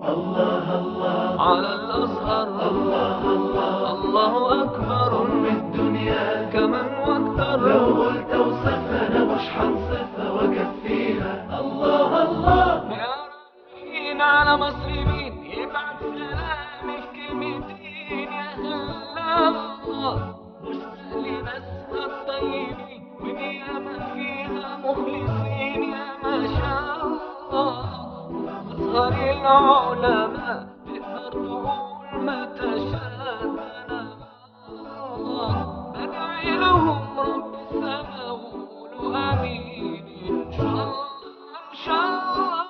الله الله على الأزهر، الله الله الله أكبر من الدنيا كمن واكثر. لو قلت اوصفها أنا مش هنصفها وأكفيها. الله الله يا رايحين على مصر مين يبعت سلامي في كلمتين. يا هلا الله مش سهل ناسها الطيبين ونيامة فيها مخلصين. يا ما شاء الله أزهر العلماء تقدر تقول ما تشاء. بدعي لهم رب السماء وقولوا آمين إن شاء الله إن شاء الله.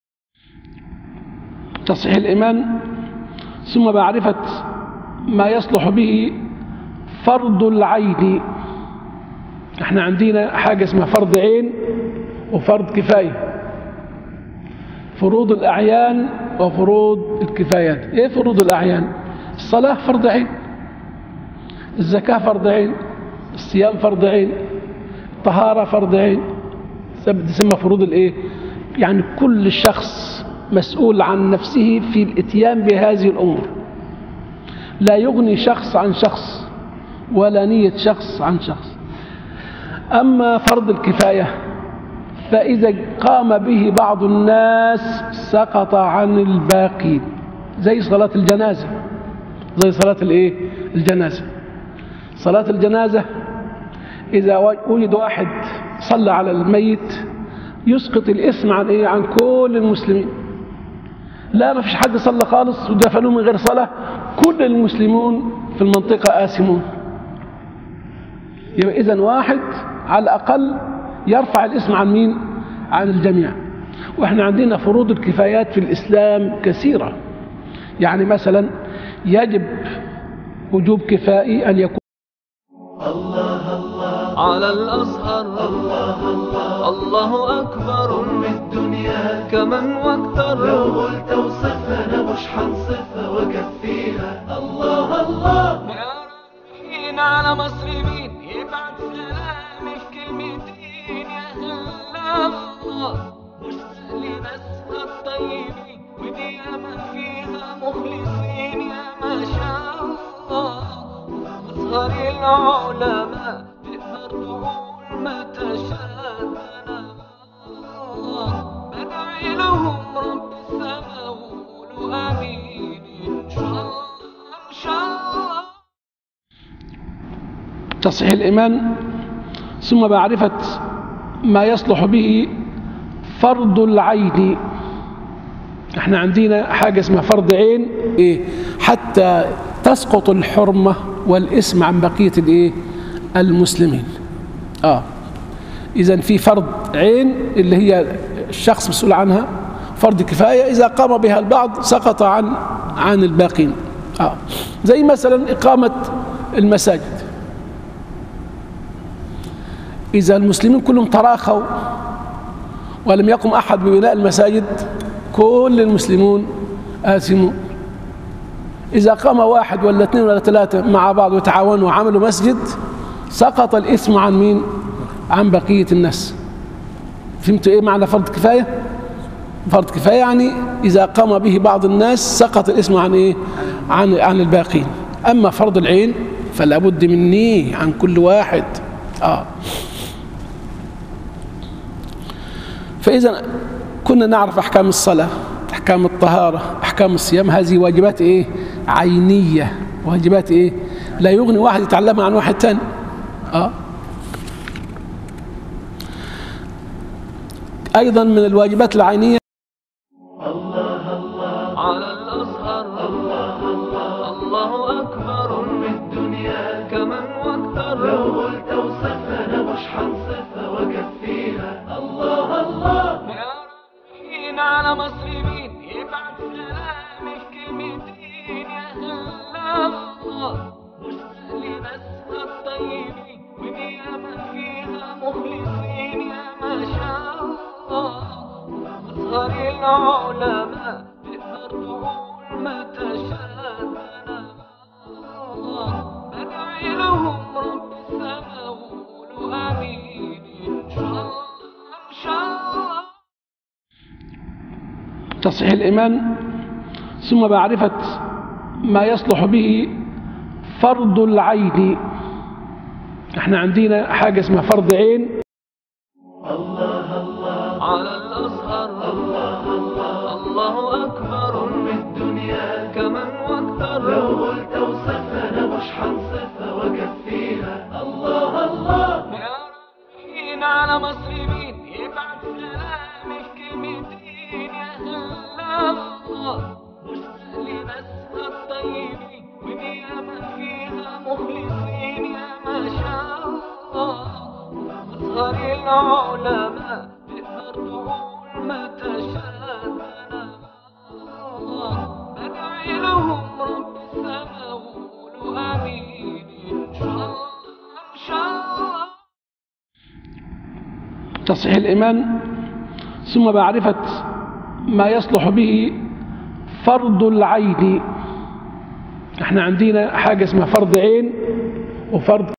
تصحيح الإيمان ثم معرفة ما يصلح به فرض العين. احنا عندنا حاجة اسمها فرض عين وفرض كفاية، فروض الأعيان وفروض الكفايات. ايه فروض الأعيان؟ الصلاة فرض عين، الزكاة فرض عين، الصيام فرض عين، الطهارة فرض عين. تسمى فروض الايه؟ يعني كل شخص مسؤول عن نفسه في الاتيان بهذه الأمور، لا يغني شخص عن شخص ولا نية شخص عن شخص. أما فرض الكفاية فإذا قام به بعض الناس سقط عن الباقين، زي صلاة الجنازة. زي صلاة الايه؟ الجنازة. صلاة الجنازة إذا وجد واحد صلى على الميت يسقط الاسم عن ايه؟ عن كل المسلمين. لا، ما فيش حد صلى خالص ودفنوه من غير صلاة، كل المسلمون في المنطقة آثمون. يبقى إذن واحد على الأقل يرفع الاسم عن مين؟ عن الجميع. وإحنا عندنا فروض الكفايات في الإسلام كثيرة. يعني مثلا يجب وجوب كفائي أن يكون الله الله على الأزهر، الله الله الله أكبر من الدنيا كمن واكثر. لو قلت اوصفها أنا مش هنصفها وأكفيها. الله الله يا رايحين على مصر مين يبعت سلامي في كلمتين. يا هلا الله مش سهل ناسها الطيبين ونيامة فيها مخلصين. يا ما شاء الله أزهر العلماء تقدر تقول ما تشاء. بدعي لهم رب السماء وقولوا آمين إن شاء الله إن شاء الله. تصحيح الإيمان ثم معرفة ما يصلح به فرض العين. احنا عندنا حاجة اسمها فرض عين، ايه؟ حتى تسقط الحرمة والاسم عن بقية الايه؟ المسلمين. إذن في فرض عين اللي هي الشخص مسؤول عنها، فرض كفاية إذا قام بها البعض سقط عن الباقين. زي مثلا إقامة المساجد، إذا المسلمين كلهم تراخوا ولم يقم أحد ببناء المساجد كل المسلمون آثمون. إذا قام واحد ولا اثنين ولا ثلاثة مع بعض وتعاونوا وعملوا مسجد سقط الإثم عن مين؟ عن بقية الناس. فهمتوا إيه معنى فرض كفاية؟ فرض كفاية يعني إذا قام به بعض الناس سقط الإثم عن إيه؟ عن الباقين. أما فرض العين فلا بد مني عن كل واحد. فإذا كنا نعرف أحكام الصلاة، أحكام الطهارة، أحكام الصيام. هذه واجبات إيه؟ عينية، واجبات إيه؟ لا يغني واحد يتعلمها عن واحد تاني. أيضا من الواجبات العينية الله الله على الأزهر، الله الله الله أكبر من الدنيا كمن واكثر. لو قلت اوصفها أنا مش هنصفها وأكفيها. الله الله يا رايحين على مصر مين يبعت سلامي في كلمتين. يا هلا الله مش سهل ناسها الطيبين ونيامة فيها مخلصين. يا ما شاء الله أزهر العلماء تقدر تقول ما تشاء. بدعي لهم رب السماء وقولوا آمين إن شاء الله إن شاء الله. تصحيح الإيمان ثم معرفة ما يصلح به فرض العين. احنا عندنا حاجة اسمها فرض عين. الله الله على الأزهر، الله الله الله أكبر من الدنيا كمن واكثر، لو قلت اوصفها أنا مش هنصفها وأكفيها. الله الله يا ربين على مصر مين يبعت سلامي في كلمتين، يا الله مش سهل بس الطيبين ونيامة فيها مخلصين، يا ما شاء الله أزهر العلماء تقدر تقول ما تشاء. بدعي لهم رب السماء وقولوا آمين إن شاء الله إن شاء الله. تصحيح الإيمان ثم معرفة ما يصلح به فرض العين. احنا عندنا حاجة اسمها فرض عين وفرض